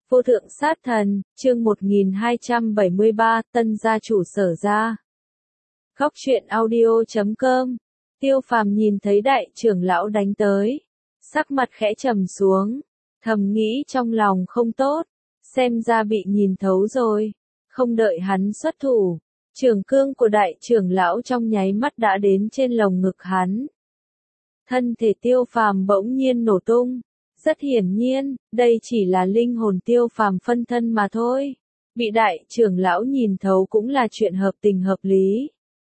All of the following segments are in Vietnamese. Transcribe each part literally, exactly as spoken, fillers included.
Vô thượng sát thần, chương một nghìn hai trăm bảy mươi ba, tân gia chủ Sở gia. Góc truyện audio chấm com. Tiêu Phàm nhìn thấy đại trưởng lão đánh tới, sắc mặt khẽ trầm xuống, thầm nghĩ trong lòng không tốt, xem ra bị nhìn thấu rồi. Không đợi hắn xuất thủ, trường cương của đại trưởng lão trong nháy mắt đã đến trên lồng ngực hắn. Thân thể Tiêu Phàm bỗng nhiên nổ tung. Rất hiển nhiên, đây chỉ là linh hồn Tiêu Phàm phân thân mà thôi. Bị đại trưởng lão nhìn thấu cũng là chuyện hợp tình hợp lý.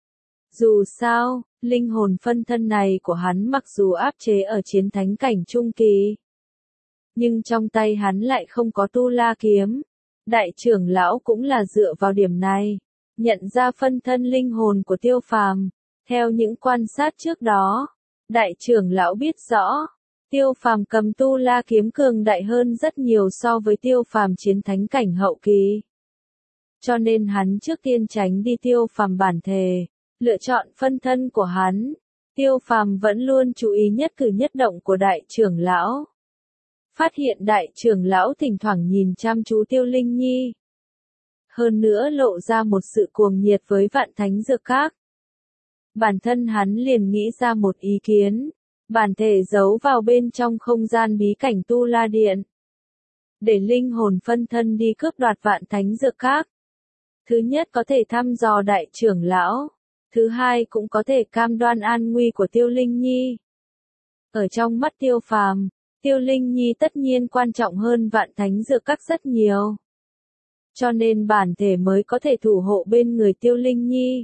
Dù sao, linh hồn phân thân này của hắn mặc dù áp chế ở chiến thánh cảnh trung kỳ, nhưng trong tay hắn lại không có tu la kiếm. Đại trưởng lão cũng là dựa vào điểm này, nhận ra phân thân linh hồn của Tiêu Phàm. Theo những quan sát trước đó, đại trưởng lão biết rõ, Tiêu Phàm cầm tu la kiếm cường đại hơn rất nhiều so với Tiêu Phàm chiến thánh cảnh hậu kỳ. Cho nên hắn trước tiên tránh đi Tiêu Phàm bản thể, lựa chọn phân thân của hắn. Tiêu Phàm vẫn luôn chú ý nhất cử nhất động của đại trưởng lão. Phát hiện đại trưởng lão thỉnh thoảng nhìn chăm chú Tiêu Linh Nhi. Hơn nữa lộ ra một sự cuồng nhiệt với Vạn Thánh Dược Các. Bản thân hắn liền nghĩ ra một ý kiến. Bản thể giấu vào bên trong không gian bí cảnh Tu La Điện, để linh hồn phân thân đi cướp đoạt Vạn Thánh Dược Các. Thứ nhất có thể thăm dò đại trưởng lão, thứ hai cũng có thể cam đoan an nguy của Tiêu Linh Nhi. Ở trong mắt Tiêu Phàm, Tiêu Linh Nhi tất nhiên quan trọng hơn Vạn Thánh Dược Các rất nhiều. Cho nên bản thể mới có thể thủ hộ bên người Tiêu Linh Nhi.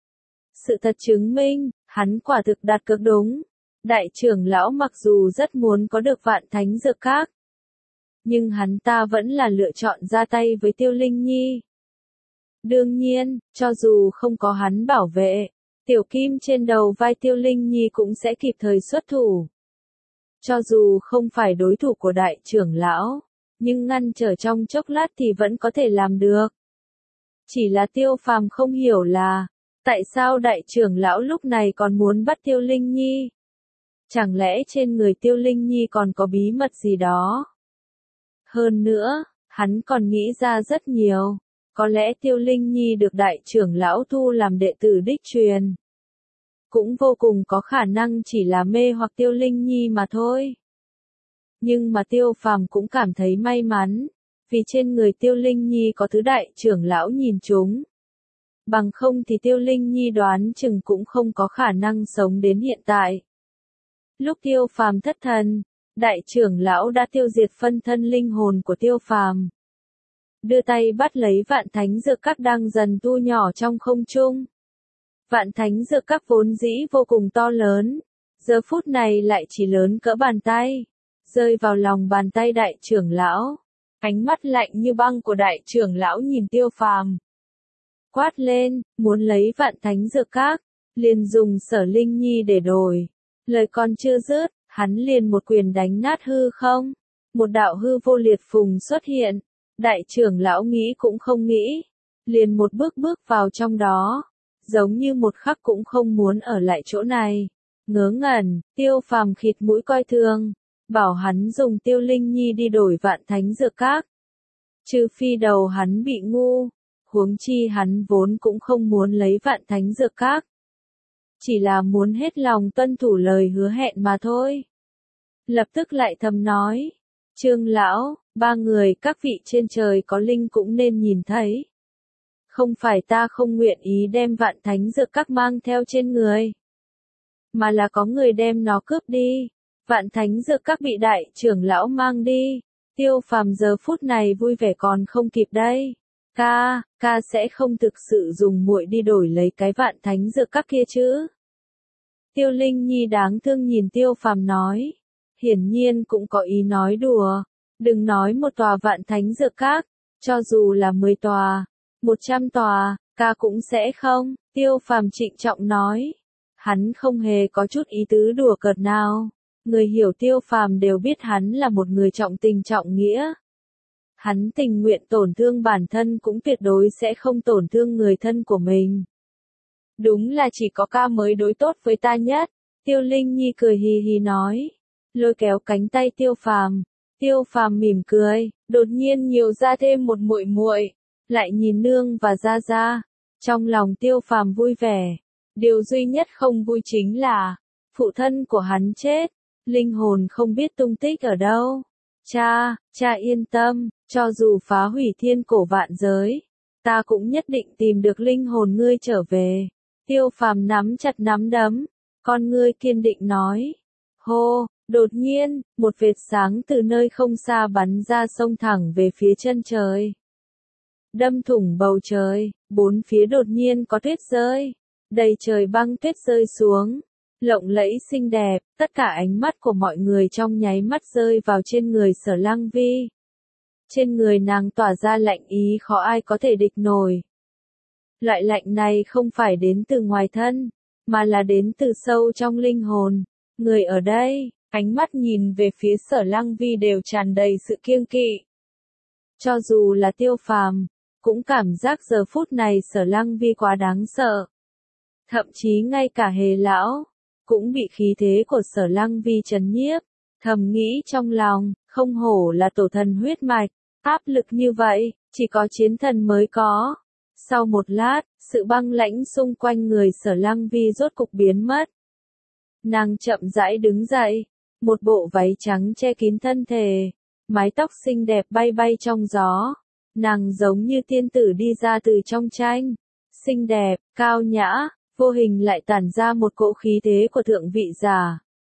Sự thật chứng minh, hắn quả thực đặt cược đúng. Đại trưởng lão mặc dù rất muốn có được Vạn Thánh Dược Các, nhưng hắn ta vẫn là lựa chọn ra tay với Tiêu Linh Nhi. Đương nhiên, cho dù không có hắn bảo vệ, tiểu kim trên đầu vai Tiêu Linh Nhi cũng sẽ kịp thời xuất thủ. Cho dù không phải đối thủ của đại trưởng lão, nhưng ngăn trở trong chốc lát thì vẫn có thể làm được. Chỉ là Tiêu Phàm không hiểu là, tại sao đại trưởng lão lúc này còn muốn bắt Tiêu Linh Nhi? Chẳng lẽ trên người Tiêu Linh Nhi còn có bí mật gì đó? Hơn nữa, hắn còn nghĩ ra rất nhiều. Có lẽ Tiêu Linh Nhi được đại trưởng lão thu làm đệ tử đích truyền. Cũng vô cùng có khả năng chỉ là mê hoặc Tiêu Linh Nhi mà thôi. Nhưng mà Tiêu Phàm cũng cảm thấy may mắn, vì trên người Tiêu Linh Nhi có thứ đại trưởng lão nhìn trúng. Bằng không thì Tiêu Linh Nhi đoán chừng cũng không có khả năng sống đến hiện tại. Lúc Tiêu Phàm thất thần, đại trưởng lão đã tiêu diệt phân thân linh hồn của Tiêu Phàm. Đưa tay bắt lấy Vạn Thánh Dược Các đang dần thu nhỏ trong không trung. Vạn Thánh Dược Các vốn dĩ vô cùng to lớn, giờ phút này lại chỉ lớn cỡ bàn tay, rơi vào lòng bàn tay đại trưởng lão. Ánh mắt lạnh như băng của đại trưởng lão nhìn Tiêu Phàm, quát lên, muốn lấy Vạn Thánh Dược Các, liền dùng Sở Linh Nhi để đổi. Lời còn chưa dứt, hắn liền một quyền đánh nát hư không. Một đạo hư vô liệt phùng xuất hiện. Đại trưởng lão nghĩ cũng không nghĩ, liền một bước bước vào trong đó, giống như một khắc cũng không muốn ở lại chỗ này. Ngớ ngẩn, Tiêu Phàm khịt mũi coi thường, bảo hắn dùng Tiêu Linh Nhi đi đổi Vạn Thánh Dược Các. Trừ phi đầu hắn bị ngu, huống chi hắn vốn cũng không muốn lấy Vạn Thánh Dược Các. Chỉ là muốn hết lòng tuân thủ lời hứa hẹn mà thôi. Lập tức lại thầm nói, Trương lão, ba người các vị trên trời có linh cũng nên nhìn thấy. Không phải ta không nguyện ý đem Vạn Thánh Dược Các mang theo trên người, mà là có người đem nó cướp đi. Vạn Thánh Dược Các bị đại trưởng lão mang đi. Tiêu Phàm giờ phút này vui vẻ còn không kịp đây. Ca, ca sẽ không thực sự dùng muội đi đổi lấy cái Vạn Thánh Dược Các kia chứ? Tiêu Linh Nhi đáng thương nhìn Tiêu Phàm nói. Hiển nhiên cũng có ý nói đùa. Đừng nói một tòa Vạn Thánh Dược Các, cho dù là mười tòa, một trăm tòa, ca cũng sẽ không. Tiêu Phàm trịnh trọng nói. Hắn không hề có chút ý tứ đùa cợt nào. Người hiểu Tiêu Phàm đều biết hắn là một người trọng tình trọng nghĩa. Hắn tình nguyện tổn thương bản thân cũng tuyệt đối sẽ không tổn thương người thân của mình. Đúng là chỉ có ca mới đối tốt với ta nhất. Tiêu Linh Nhi cười hì hì nói. Lôi kéo cánh tay Tiêu Phàm. Tiêu Phàm mỉm cười, đột nhiên nhiều ra thêm một muội muội, lại nhìn nương và gia gia. Trong lòng Tiêu Phàm vui vẻ, điều duy nhất không vui chính là phụ thân của hắn chết, linh hồn không biết tung tích ở đâu. Cha, cha yên tâm, cho dù phá hủy thiên cổ vạn giới, ta cũng nhất định tìm được linh hồn ngươi trở về. Tiêu Phàm nắm chặt nắm đấm, con ngươi kiên định nói. Hô, đột nhiên, một vệt sáng từ nơi không xa bắn ra xông thẳng về phía chân trời. Đâm thủng bầu trời, bốn phía đột nhiên có tuyết rơi, đầy trời băng tuyết rơi xuống, lộng lẫy xinh đẹp, tất cả ánh mắt của mọi người trong nháy mắt rơi vào trên người Sở Lăng Vi. Trên người nàng tỏa ra lạnh ý khó ai có thể địch nổi. Loại lạnh này không phải đến từ ngoài thân, mà là đến từ sâu trong linh hồn. Người ở đây, ánh mắt nhìn về phía Sở Lăng Vi đều tràn đầy sự kiêng kỵ. Cho dù là Tiêu Phàm, cũng cảm giác giờ phút này Sở Lăng Vi quá đáng sợ. Thậm chí ngay cả Hề lão cũng bị khí thế của Sở Lăng Vi trấn nhiếp, thầm nghĩ trong lòng, không hổ là tổ thần huyết mạch, áp lực như vậy, chỉ có chiến thần mới có. Sau một lát, sự băng lãnh xung quanh người Sở Lăng Vi rốt cục biến mất. Nàng chậm rãi đứng dậy, một bộ váy trắng che kín thân thể, mái tóc xinh đẹp bay bay trong gió. Nàng giống như tiên tử đi ra từ trong tranh, xinh đẹp, cao nhã, vô hình lại tản ra một cỗ khí thế của thượng vị giả.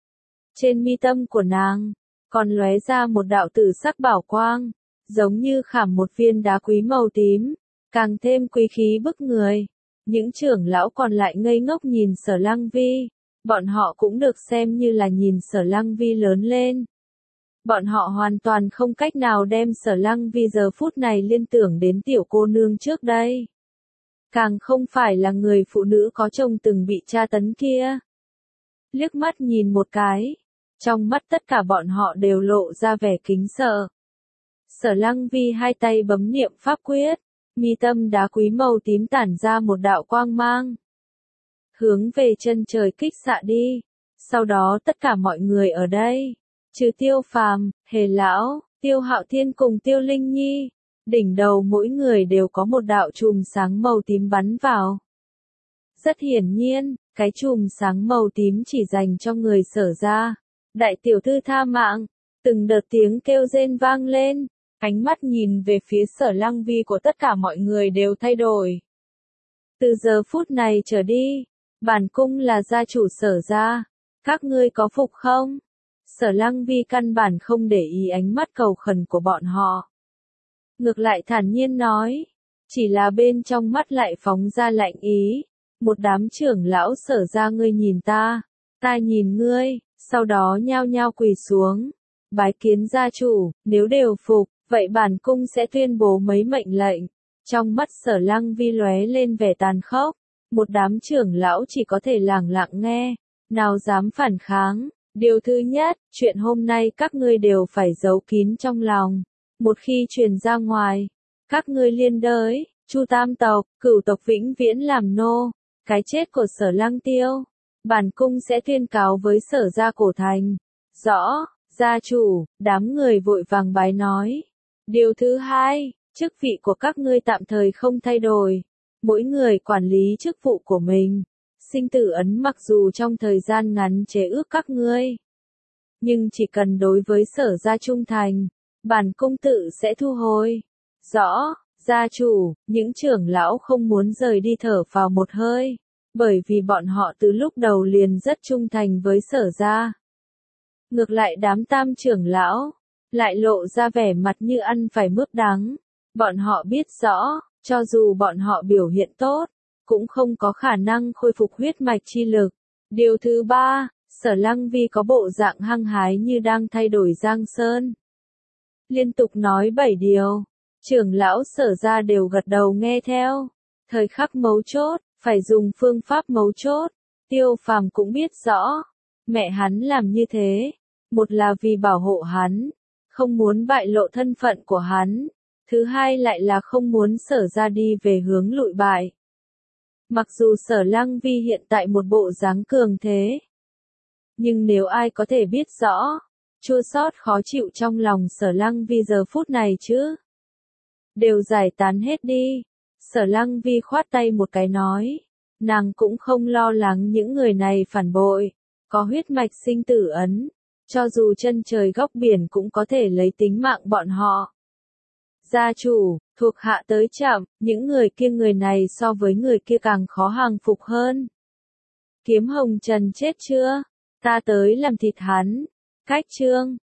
Trên mi tâm của nàng, còn lóe ra một đạo tử sắc bảo quang, giống như khảm một viên đá quý màu tím, càng thêm quý khí bức người. Những trưởng lão còn lại ngây ngốc nhìn Sở Lăng Vi, bọn họ cũng được xem như là nhìn Sở Lăng Vi lớn lên. Bọn họ hoàn toàn không cách nào đem Sở Lăng Vi giờ phút này liên tưởng đến tiểu cô nương trước đây. Càng không phải là người phụ nữ có chồng từng bị tra tấn kia. Liếc mắt nhìn một cái, trong mắt tất cả bọn họ đều lộ ra vẻ kính sợ. Sở Lăng Vi hai tay bấm niệm pháp quyết, mi tâm đá quý màu tím tản ra một đạo quang mang. Hướng về chân trời kích xạ đi. Sau đó tất cả mọi người ở đây, trừ Tiêu Phàm, Hề lão, Tiêu Hạo Thiên cùng Tiêu Linh Nhi, đỉnh đầu mỗi người đều có một đạo chùm sáng màu tím bắn vào. Rất hiển nhiên, cái chùm sáng màu tím chỉ dành cho người Sở gia. Đại tiểu thư tha mạng, từng đợt tiếng kêu rên vang lên, ánh mắt nhìn về phía Sở Lăng Vi của tất cả mọi người đều thay đổi. Từ giờ phút này trở đi, bản cung là gia chủ Sở gia, các ngươi có phục không? Sở Lăng Vi căn bản không để ý ánh mắt cầu khẩn của bọn họ. Ngược lại thản nhiên nói, chỉ là bên trong mắt lại phóng ra lạnh ý. Một đám trưởng lão Sở gia ngươi nhìn ta, ta nhìn ngươi, sau đó nhao nhao quỳ xuống, bái kiến gia chủ, nếu đều phục, vậy bản cung sẽ tuyên bố mấy mệnh lệnh. Trong mắt Sở Lăng Vi lóe lên vẻ tàn khốc, một đám trưởng lão chỉ có thể lẳng lặng nghe, nào dám phản kháng. Điều thứ nhất, chuyện hôm nay các ngươi đều phải giấu kín trong lòng. Một khi truyền ra ngoài, các ngươi liên đới, Chu tam tộc, cửu tộc vĩnh viễn làm nô. Cái chết của Sở Lăng Tiêu, bản cung sẽ tuyên cáo với Sở gia cổ thành. Rõ, gia chủ, đám người vội vàng bái nói. Điều thứ hai, chức vị của các ngươi tạm thời không thay đổi. Mỗi người quản lý chức vụ của mình. Sinh tử ấn mặc dù trong thời gian ngắn chế ước các ngươi, nhưng chỉ cần đối với Sở gia trung thành, bản cung tự sẽ thu hồi. Rõ, gia chủ, những trưởng lão không muốn rời đi thở vào một hơi, bởi vì bọn họ từ lúc đầu liền rất trung thành với Sở gia. Ngược lại đám tam trưởng lão, lại lộ ra vẻ mặt như ăn phải mướp đắng. Bọn họ biết rõ, cho dù bọn họ biểu hiện tốt, cũng không có khả năng khôi phục huyết mạch chi lực. Điều thứ ba, Sở Lăng Vi có bộ dạng hăng hái như đang thay đổi giang sơn. Liên tục nói bảy điều, trưởng lão Sở gia đều gật đầu nghe theo. Thời khắc mấu chốt, phải dùng phương pháp mấu chốt. Tiêu Phàm cũng biết rõ, mẹ hắn làm như thế, một là vì bảo hộ hắn, không muốn bại lộ thân phận của hắn. Thứ hai lại là không muốn Sở gia đi về hướng lụi bại. Mặc dù Sở Lăng Vi hiện tại một bộ dáng cường thế, nhưng nếu ai có thể biết rõ, chua xót khó chịu trong lòng Sở Lăng Vi giờ phút này chứ. Đều giải tán hết đi. Sở Lăng Vi khoát tay một cái nói. Nàng cũng không lo lắng những người này phản bội. Có huyết mạch sinh tử ấn. Cho dù chân trời góc biển cũng có thể lấy tính mạng bọn họ. Gia chủ, thuộc hạ tới chậm, những người kia người này so với người kia càng khó hàng phục hơn. Kiếm Hồng Trần chết chưa? Ta tới làm thịt hắn. Cách chương.